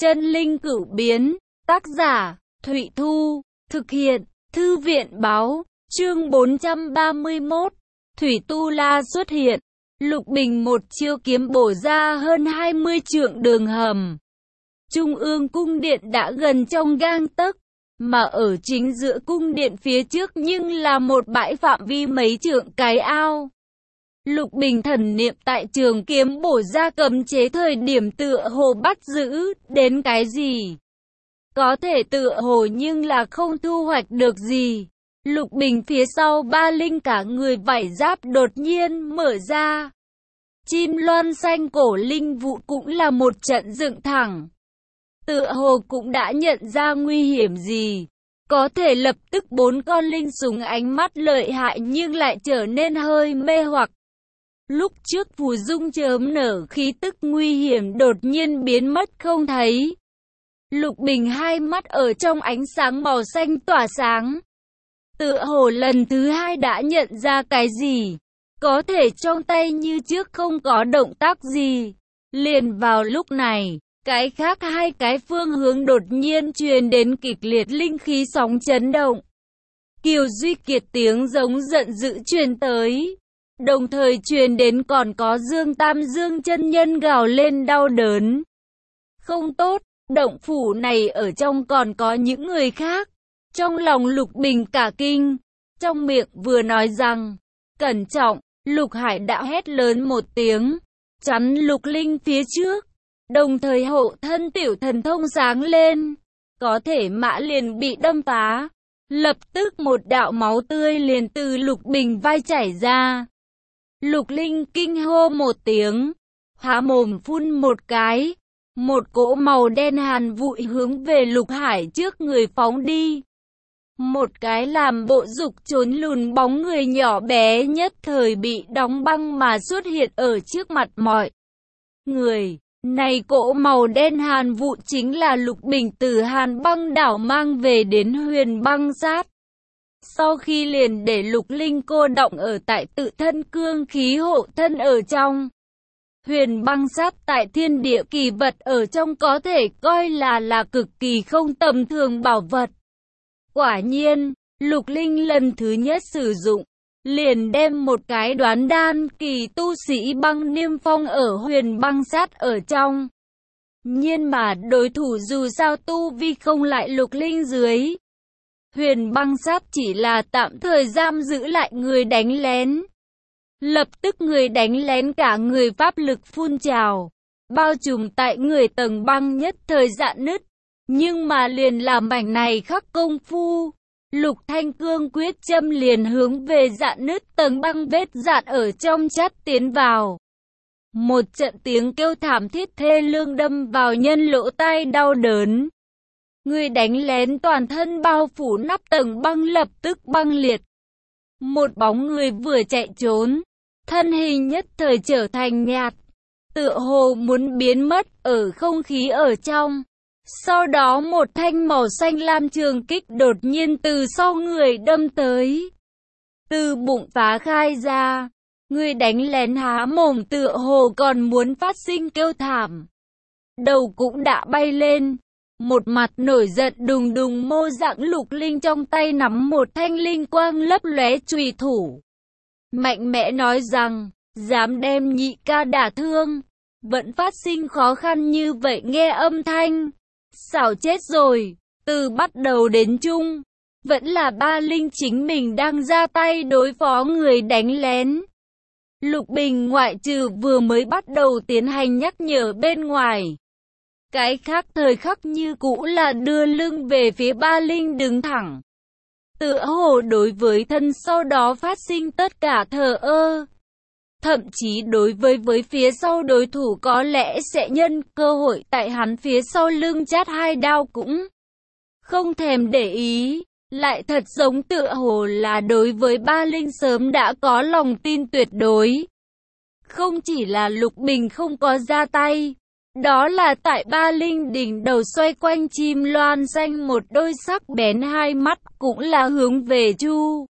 Chân linh cửu biến, tác giả, Thụy Thu, thực hiện, Thư viện báo, chương 431, Thủy Tu La xuất hiện, Lục Bình một chiêu kiếm bổ ra hơn 20 trượng đường hầm. Trung ương cung điện đã gần trong gang tấc, mà ở chính giữa cung điện phía trước nhưng là một bãi phạm vi mấy trượng cái ao. Lục Bình thần niệm tại trường kiếm bổ ra cấm chế thời điểm tựa hồ bắt giữ đến cái gì. Có thể tựa hồ nhưng là không thu hoạch được gì. Lục Bình phía sau ba linh cả người vảy giáp đột nhiên mở ra. Chim loan xanh cổ linh vụ cũng là một trận dựng thẳng. Tựa hồ cũng đã nhận ra nguy hiểm gì. Có thể lập tức bốn con linh súng ánh mắt lợi hại nhưng lại trở nên hơi mê hoặc. Lúc trước phù dung chớm nở khí tức nguy hiểm đột nhiên biến mất không thấy. Lục Bình hai mắt ở trong ánh sáng màu xanh tỏa sáng. Tựa hồ lần thứ hai đã nhận ra cái gì. Có thể trong tay như trước không có động tác gì. Liền vào lúc này, cái khác hai cái phương hướng đột nhiên truyền đến kịch liệt linh khí sóng chấn động. Kiều Duy Kiệt tiếng giống giận dữ truyền tới. Đồng thời truyền đến còn có Dương Tam Dương chân nhân gào lên đau đớn. Không tốt, động phủ này ở trong còn có những người khác. Trong lòng Lục Bình cả kinh, trong miệng vừa nói rằng, cẩn trọng, Lục Hải đã hét lớn một tiếng, chắn Lục Linh phía trước. Đồng thời hộ thân tiểu thần thông sáng lên, có thể mã liền bị đâm phá. Lập tức một đạo máu tươi liền từ Lục Bình vai chảy ra. Lục Linh kinh hô một tiếng, há mồm phun một cái, một cỗ màu đen hàn vụi hướng về Lục Hải trước người phóng đi. Một cái làm bộ dục trốn lùn bóng người nhỏ bé nhất thời bị đóng băng mà xuất hiện ở trước mặt mọi người. Này cỗ màu đen hàn vụ chính là Lục Bình từ Hàn Băng đảo mang về đến Huyền Băng Sát. Sau khi liền để Lục Linh cô động ở tại tự thân cương khí hộ thân ở trong. Huyền Băng Sát tại thiên địa kỳ vật ở trong có thể coi là cực kỳ không tầm thường bảo vật. Quả nhiên, Lục Linh lần thứ nhất sử dụng, liền đem một cái đoán đan kỳ tu sĩ băng niêm phong ở Huyền Băng Sát ở trong. Nhưng mà đối thủ dù sao tu vi không lại Lục Linh dưới. Huyền Băng Sát chỉ là tạm thời giam giữ lại người đánh lén. Lập tức người đánh lén cả người pháp lực phun trào, bao trùm tại người tầng băng nhất thời dạn nứt. Nhưng mà liền làm mảnh này khắc công phu. Lục Thanh cương quyết châm liền hướng về dạn nứt tầng băng vết dạn ở trong chát tiến vào. Một trận tiếng kêu thảm thiết thê lương đâm vào nhân lỗ tai đau đớn. Người đánh lén toàn thân bao phủ nắp tầng băng lập tức băng liệt. Một bóng người vừa chạy trốn, thân hình nhất thời trở thành nhạt, tựa hồ muốn biến mất ở không khí ở trong. Sau đó một thanh màu xanh lam trường kích đột nhiên từ sau người đâm tới. Từ bụng phá khai ra, người đánh lén há mồm tựa hồ còn muốn phát sinh kêu thảm. Đầu cũng đã bay lên, một mặt nổi giận đùng đùng mô dạng Lục Linh trong tay nắm một thanh linh quang lấp lóe chùy thủ. Mạnh mẽ nói rằng, dám đem nhị ca đả thương, vẫn phát sinh khó khăn như vậy nghe âm thanh. Xảo chết rồi, từ bắt đầu đến chung, vẫn là ba linh chính mình đang ra tay đối phó người đánh lén. Lục Bình ngoại trừ vừa mới bắt đầu tiến hành nhắc nhở bên ngoài. Cái khác thời khắc như cũ là đưa lưng về phía ba linh đứng thẳng. Tựa hồ đối với thân sau đó phát sinh tất cả thờ ơ. Thậm chí đối với phía sau đối thủ có lẽ sẽ nhân cơ hội tại hắn phía sau lưng chát hai đao cũng không thèm để ý. Lại thật giống tựa hồ là đối với ba linh sớm đã có lòng tin tuyệt đối. Không chỉ là Lục Bình không có ra tay, đó là tại ba linh đỉnh đầu xoay quanh chim loan xanh một đôi sắc bén hai mắt cũng là hướng về Chu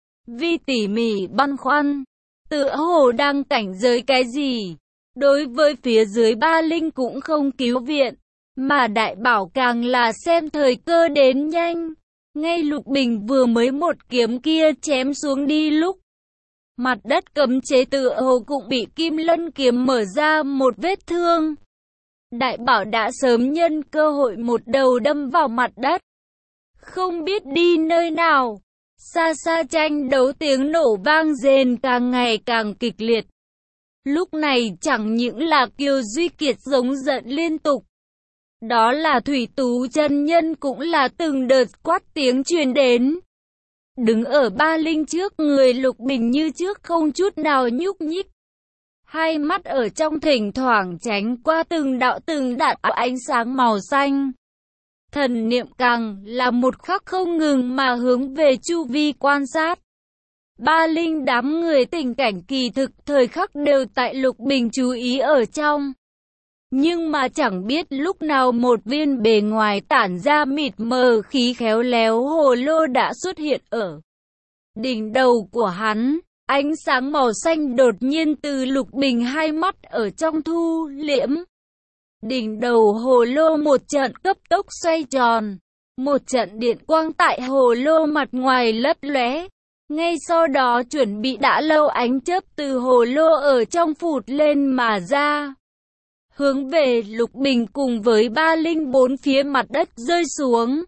Vi tỉ mỉ băn khoăn. Tựa hồ đang cảnh giới cái gì? Đối với phía dưới ba linh cũng không cứu viện. Mà Đại Bảo càng là xem thời cơ đến nhanh. Ngay Lục Bình vừa mới một kiếm kia chém xuống đi lúc mặt đất cấm chế tựa hồ cũng bị Kim Lân kiếm mở ra một vết thương. Đại Bảo đã sớm nhân cơ hội một đầu đâm vào mặt đất. Không biết đi nơi nào. Xa xa tranh đấu tiếng nổ vang rền càng ngày càng kịch liệt. Lúc này chẳng những là Kiều Duy Kiệt giống giận liên tục. Đó là Thủy Tú chân nhân cũng là từng đợt quát tiếng truyền đến. Đứng ở Ba Linh trước người Lục Bình như trước không chút nào nhúc nhích. Hai mắt ở trong thỉnh thoảng tránh qua từng đạo ánh sáng màu xanh. Thần niệm càng là một khắc không ngừng mà hướng về chu vi quan sát. Ba Linh đám người tình cảnh kỳ thực thời khắc đều tại Lục Bình chú ý ở trong. Nhưng mà chẳng biết lúc nào một viên bề ngoài tản ra mịt mờ khí khéo léo hồ lô đã xuất hiện ở đỉnh đầu của hắn. Ánh sáng màu xanh đột nhiên từ Lục Bình hai mắt ở trong thu liễm. Đỉnh đầu hồ lô một trận cấp tốc xoay tròn. Một trận điện quang tại hồ lô mặt ngoài lấp lóe. Ngay sau đó chuẩn bị đã lâu ánh chớp từ hồ lô ở trong phụt lên mà ra. Hướng về Lục Bình cùng với Ba Linh bốn phía mặt đất rơi xuống.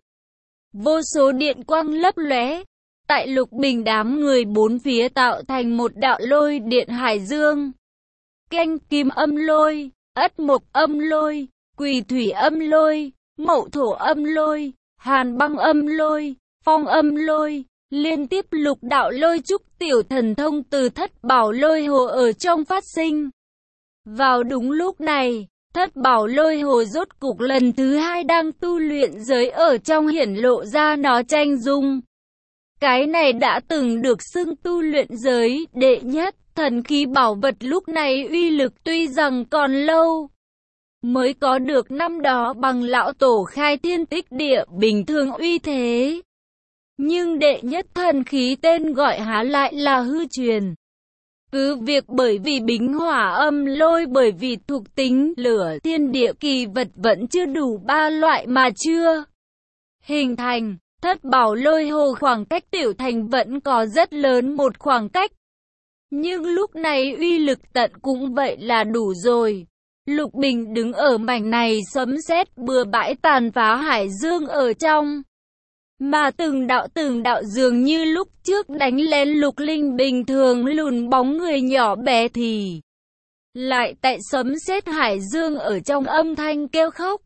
Vô số điện quang lấp lóe. Tại Lục Bình đám người bốn phía tạo thành một đạo lôi điện hải dương. Canh kim âm lôi, ất mộc âm lôi, quỷ thủy âm lôi, mậu thổ âm lôi, hàn băng âm lôi, phong âm lôi. Liên tiếp lục đạo lôi trúc tiểu thần thông từ Thất Bảo Lôi Hồ ở trong phát sinh. Vào đúng lúc này, Thất Bảo Lôi Hồ rốt cục lần thứ hai đang tu luyện giới ở trong hiển lộ ra nó tranh dung. Cái này đã từng được xưng tu luyện giới đệ nhất, thần khí bảo vật lúc này uy lực tuy rằng còn lâu mới có được năm đó bằng lão tổ khai thiên tích địa bình thường uy thế. Nhưng đệ nhất thần khí tên gọi há lại là hư truyền. Cứ việc bởi vì bính hỏa âm lôi bởi vì thuộc tính lửa thiên địa kỳ vật vẫn chưa đủ ba loại mà chưa hình thành. Thất Bảo Lôi Hồ khoảng cách tiểu thành vẫn có rất lớn một khoảng cách. Nhưng lúc này uy lực tận cũng vậy là đủ rồi. Lục Bình đứng ở mảnh này sấm sét bừa bãi tàn phá hải dương ở trong. Mà từng đạo dường như lúc trước đánh lén Lục Linh bình thường lùn bóng người nhỏ bé thì lại tại sấm sét hải dương ở trong âm thanh kêu khóc.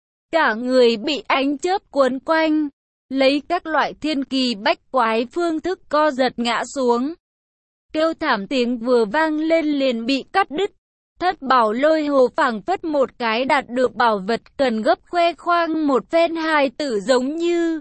Cả người bị ánh chớp cuốn quanh, lấy các loại thiên kỳ bách quái phương thức co giật ngã xuống. Kêu thảm tiếng vừa vang lên liền bị cắt đứt. Thất Bảo Lôi Hồ phảng phất một cái đạt được bảo vật cần gấp khoe khoang một phen hài tử giống như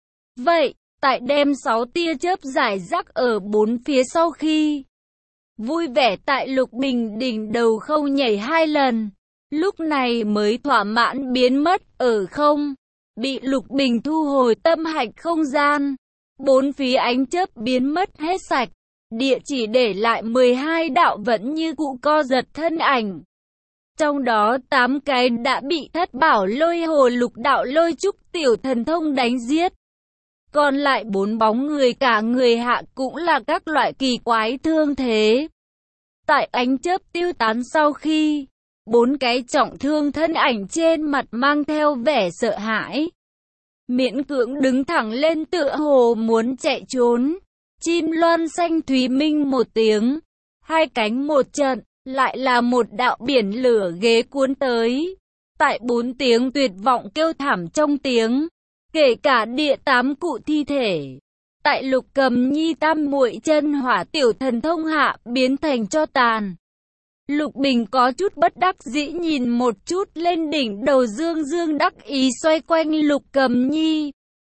vậy. Tại đem 6 tia chớp rải rác ở bốn phía sau khi vui vẻ tại Lục Bình đỉnh đầu không nhảy 2 lần. Lúc này mới thỏa mãn biến mất ở không. Bị Lục Bình thu hồi tâm hạch không gian. Bốn phía ánh chớp biến mất hết sạch. Địa chỉ để lại 12 đạo vẫn như cũ co giật thân ảnh. Trong đó 8 cái đã bị Thất Bảo Lôi Hồ lục đạo lôi trúc tiểu thần thông đánh giết. Còn lại 4 bóng người cả người hạ cũng là các loại kỳ quái thương thế. Tại ánh chớp tiêu tán sau khi 4 cái trọng thương thân ảnh trên mặt mang theo vẻ sợ hãi. Miễn cưỡng đứng thẳng lên tựa hồ muốn chạy trốn. Chim loan xanh thúy minh một tiếng. 2 cánh một trận, lại là một đạo biển lửa ghế cuốn tới. Tại 4 tiếng tuyệt vọng kêu thảm trong tiếng. Kể cả địa 8 cụ thi thể. Tại Lục Cầm Nhi tam muội chân hỏa tiểu thần thông hạ biến thành tro tàn. Lục Bình có chút bất đắc dĩ nhìn một chút lên đỉnh đầu Dương Dương đắc ý xoay quanh Lục Cầm Nhi.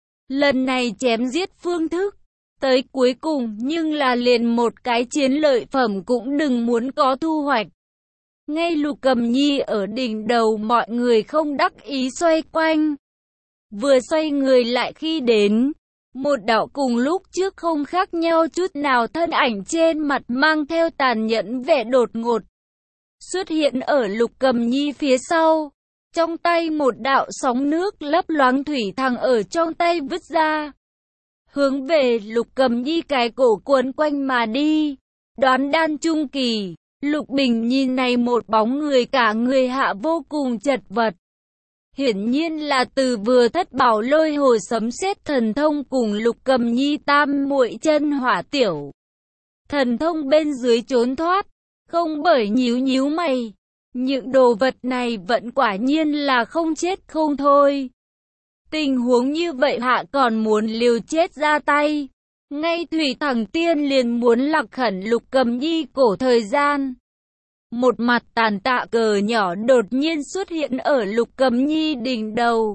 Lần này chém giết phương thức tới cuối cùng nhưng là liền một cái chiến lợi phẩm cũng đừng muốn có thu hoạch. Ngay Lục Cầm Nhi ở đỉnh đầu mọi người không đắc ý xoay quanh. Vừa xoay người lại khi đến một đạo cùng lúc trước không khác nhau chút nào thân ảnh trên mặt mang theo tàn nhẫn vẻ đột ngột. Xuất hiện ở Lục Cầm Nhi phía sau. Trong tay một đạo sóng nước lấp loáng thủy thẳng ở trong tay vứt ra, hướng về Lục Cầm Nhi cái cổ cuốn quanh mà đi. Đoán đan trung kỳ, Lục Bình nhìn này một bóng người cả người hạ vô cùng chật vật. Hiển nhiên là từ vừa thất bảo lôi hồ sấm sét thần thông cùng Lục Cầm Nhi tam muội chân hỏa tiểu thần thông bên dưới trốn thoát, không bởi nhíu mày. Những đồ vật này vẫn quả nhiên là không chết không thôi. Tình huống như vậy hạ còn muốn liều chết ra tay. Ngay Thủy Thằng Tiên liền muốn lạc khẩn Lục Cầm Nhi cổ thời gian. Một mặt tàn tạ cờ nhỏ đột nhiên xuất hiện ở Lục Cầm Nhi đỉnh đầu.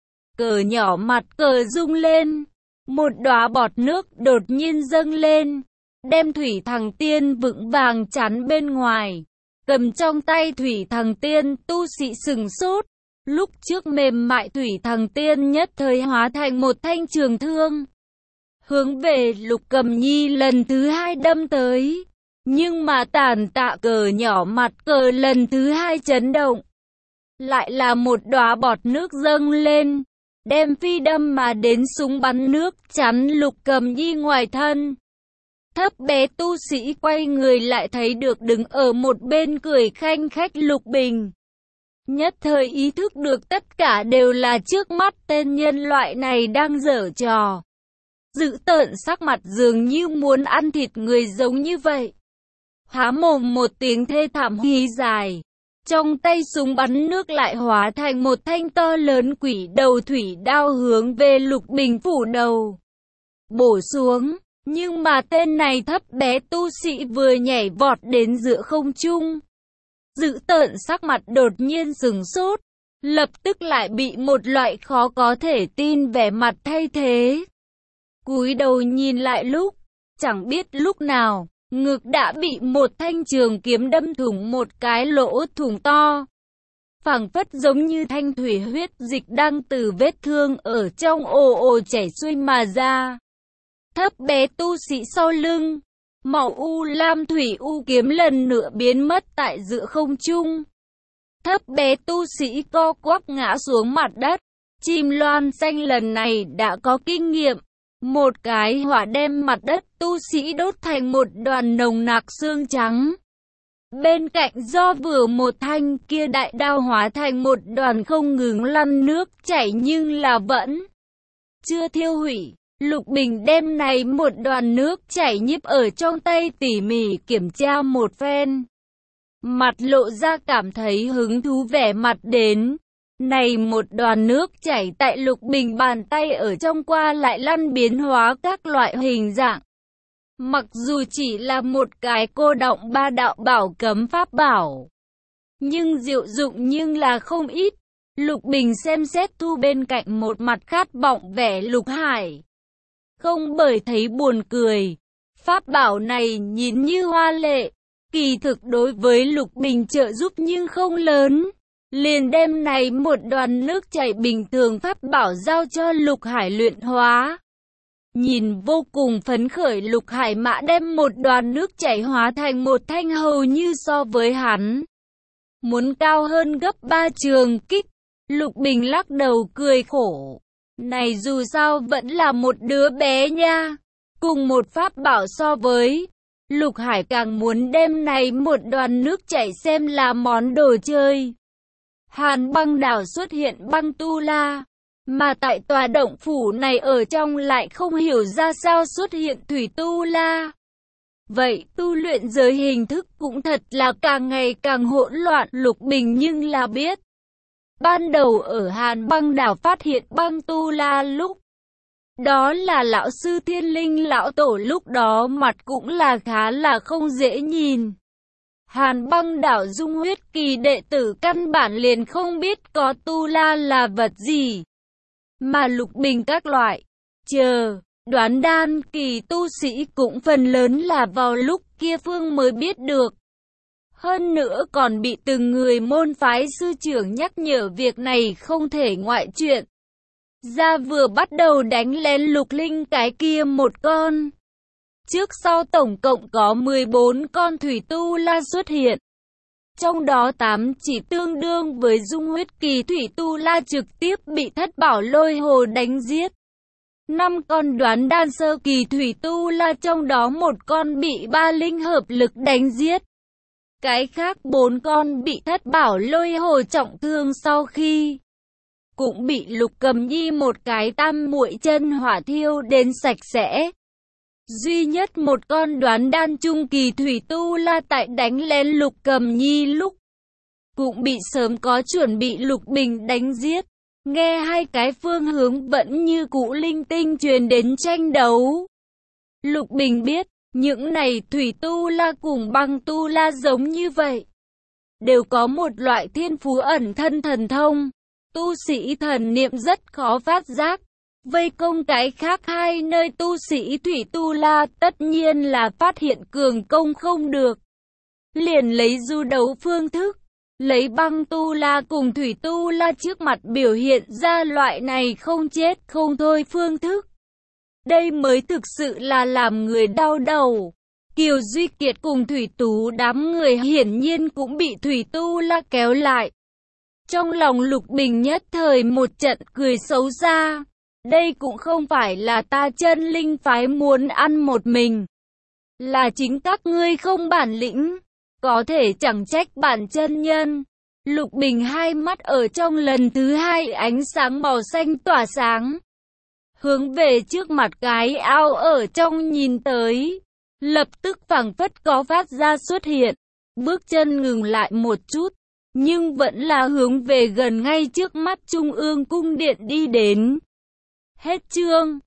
Cờ nhỏ mặt cờ rung lên. Một đóa bọt nước đột nhiên dâng lên, đem Thủy Thằng Tiên vững vàng chắn bên ngoài. Cầm trong tay Thủy Thằng Tiên, tu sĩ sừng sốt. Lúc trước mềm mại Thủy Thằng Tiên nhất thời hóa thành một thanh trường thương, hướng về Lục Cầm Nhi lần thứ hai đâm tới. Nhưng mà tàn tạ cờ nhỏ mặt cờ lần thứ hai chấn động. Lại là một đóa bọt nước dâng lên, đem phi đâm mà đến súng bắn nước chắn Lục Cầm Nhi ngoài thân. Thấp bé tu sĩ quay người lại thấy được đứng ở một bên cười khanh khách Lục Bình. Nhất thời ý thức được tất cả đều là trước mắt tên nhân loại này đang giở trò. Dữ tợn sắc mặt dường như muốn ăn thịt người giống như vậy. Há mồm một tiếng thê thảm hí dài. Trong tay súng bắn nước lại hóa thành một thanh to lớn quỷ đầu thủy đao hướng về Lục Bình phủ đầu bổ xuống. Nhưng mà tên này thấp bé tu sĩ vừa nhảy vọt đến giữa không trung, dữ tợn sắc mặt đột nhiên sửng sốt, lập tức lại bị một loại khó có thể tin vẻ mặt thay thế. Cúi đầu nhìn lại lúc, chẳng biết lúc nào, ngực đã bị một thanh trường kiếm đâm thủng một cái lỗ thủng to. Phảng phất giống như thanh thủy huyết dịch đang từ vết thương ở trong ồ ồ chảy xuôi mà ra. Thấp bé tu sĩ sau lưng, màu u lam thủy u kiếm lần nữa biến mất tại giữa không trung. Thấp bé tu sĩ co quắp ngã xuống mặt đất. Chim loan xanh lần này đã có kinh nghiệm. Một cái hỏa đem mặt đất tu sĩ đốt thành một đoàn nồng nặc xương trắng. Bên cạnh do vừa một thanh kia đại đao hóa thành một đoàn không ngừng lăn nước chảy nhưng là vẫn chưa thiêu hủy. Lục Bình đem này một đoàn nước chảy nhíp ở trong tay tỉ mỉ kiểm tra một phen. Mặt lộ ra cảm thấy hứng thú vẻ mặt đến. Này một đoàn nước chảy tại Lục Bình bàn tay ở trong qua lại lăn biến hóa các loại hình dạng. Mặc dù chỉ là một cái cô động ba đạo bảo cấm pháp bảo, nhưng diệu dụng nhưng là không ít. Lục Bình xem xét thu bên cạnh một mặt khát vọng vẻ Lục Hải. Không bởi thấy buồn cười, pháp bảo này nhìn như hoa lệ, kỳ thực đối với Lục Bình trợ giúp nhưng không lớn. Liền đem này một đoàn nước chảy bình thường pháp bảo giao cho Lục Hải luyện hóa. Nhìn vô cùng phấn khởi Lục Hải mã đem một đoàn nước chảy hóa thành một thanh hầu như so với hắn muốn cao hơn gấp 3 trường kích. Lục Bình lắc đầu cười khổ. Này dù sao vẫn là một đứa bé nha. Cùng một pháp bảo so với, Lục Hải càng muốn đem này một đoàn nước chảy xem là món đồ chơi. Hàn Băng Đảo xuất hiện băng tu la, mà tại tòa động phủ này ở trong lại không hiểu ra sao xuất hiện thủy tu la. Vậy tu luyện giới hình thức cũng thật là càng ngày càng hỗn loạn. Lục Bình nhưng là biết. Ban đầu ở Hàn Băng Đảo phát hiện băng tu la lúc đó là lão sư Thiên Linh lão tổ, lúc đó mặt cũng là khá là không dễ nhìn. Hàn Băng Đảo dung huyết kỳ đệ tử căn bản liền không biết có tu la là vật gì. Mà Lục Bình các loại đoán đan kỳ tu sĩ cũng phần lớn là vào lúc kia phương mới biết được. Hơn nữa còn bị từng người môn phái sư trưởng nhắc nhở việc này không thể ngoại chuyện. Ra vừa bắt đầu đánh lén Lục Linh cái kia một con. Trước sau tổng cộng có 14 con thủy tu la xuất hiện. Trong đó 8 chỉ tương đương với dung huyết kỳ thủy tu la trực tiếp bị Thất Bảo Lôi Hồ đánh giết. 5 con đoán đan sơ kỳ thủy tu la, trong đó 1 con bị ba linh hợp lực đánh giết. Cái khác 4 con bị Thất Bảo Lôi Hồ trọng thương, sau khi cũng bị Lục Cầm Nhi một cái tam muội chân hỏa thiêu đến sạch sẽ. Duy nhất 1 con đoán đan trung kỳ thủy tu la tại đánh lén Lục Cầm Nhi lúc cũng bị sớm có chuẩn bị Lục Bình đánh giết. Nghe hai cái phương hướng vẫn như cũ linh tinh truyền đến tranh đấu. Lục Bình biết, những này thủy tu la cùng băng tu la giống như vậy, đều có một loại thiên phú ẩn thân thần thông. Tu sĩ thần niệm rất khó phát giác. Vây công cái khác hai nơi tu sĩ thủy tu la tất nhiên là phát hiện cường công không được. Liền lấy du đấu phương thức, lấy băng tu la cùng thủy tu la trước mặt biểu hiện ra loại này không chết không thôi phương thức. Đây mới thực sự là làm người đau đầu. Kiều Duy Kiệt cùng Thủy Tú đám người hiển nhiên cũng bị thủy tu la kéo lại. Trong lòng Lục Bình nhất thời một trận cười xấu xa. Đây cũng không phải là ta chân linh phái muốn ăn một mình, là chính các ngươi không bản lĩnh, có thể chẳng trách bản chân nhân. Lục Bình hai mắt ở trong lần thứ hai ánh sáng màu xanh tỏa sáng, hướng về trước mặt cái ao ở trong nhìn tới, lập tức phảng phất có phát ra xuất hiện, bước chân ngừng lại một chút, nhưng vẫn là hướng về gần ngay trước mắt Trung ương cung điện đi đến. Hết chương.